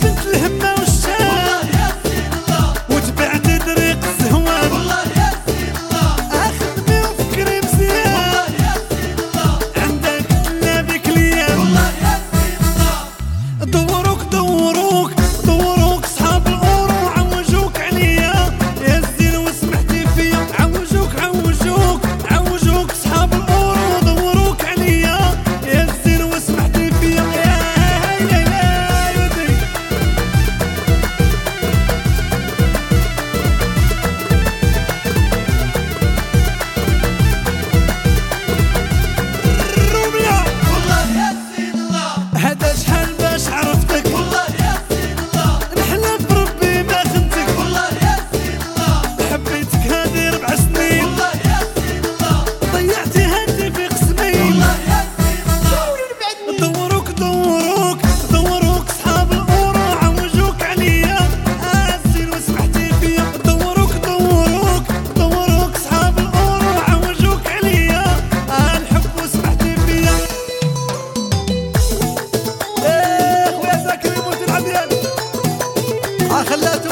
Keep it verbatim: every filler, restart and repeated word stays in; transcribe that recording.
شلت الهمة والشام وتبعت طريق الزهوان اخدمي وفكري مزيان عندك تلا بك ليام دوروك دوروك دوروك صحاب الأورو عوجوك عليا يا الزين وسمحتي فيا عوجوك عوجوك عوجوك صحاب الأورو دوروك عليا يا الزين وسمحتي فيا يا هيا يا يودي الرملة والله يا سيد الله هذا شحال باش عرفتك والله يا سيد الله نحلف بربي ما خنتك والله يا سيد الله حبيتك هادي ربع سنين والله يا سيد الله ضيعتي هادي في قسمين والله يا سيد الله دوروك دوروك دوروك صحاب الأورو عوجوك عليا الزين وسمحتي فيا دوروك دوروك دوروك صحاب الأورو عوجوك عليا الحب وسمحتي فيا ايه خويا زاكر يموت العبيان خلاته